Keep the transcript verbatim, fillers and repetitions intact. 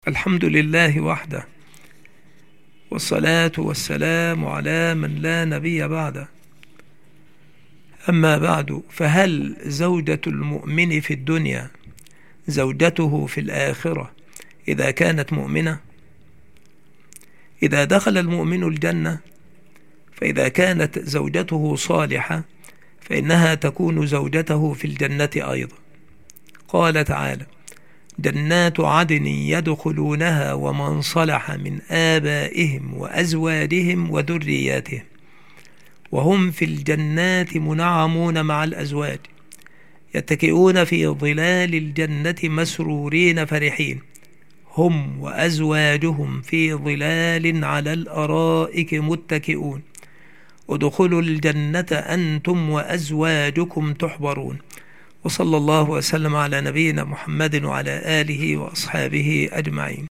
الحمد لله وحده، والصلاة والسلام على من لا نبي بعده. أما بعد، فهل زوجة المؤمن في الدنيا زوجته في الآخرة إذا كانت مؤمنة؟ إذا دخل المؤمن الجنة، فإذا كانت زوجته صالحة فإنها تكون زوجته في الجنة أيضا. قال تعالى: جنات عدن يدخلونها ومن صلح من آبائهم وأزواجهم وذرياتهم وهم في الجنات منعمون مع الأزواج يتكئون في ظلال الجنة مسرورين فرحين هم وأزواجهم في ظلال على الأرائك متكئون ادخلوا الجنة أنتم وأزواجكم تحبرون. وصلى الله وسلم على نبينا محمد وعلى آله وأصحابه أجمعين.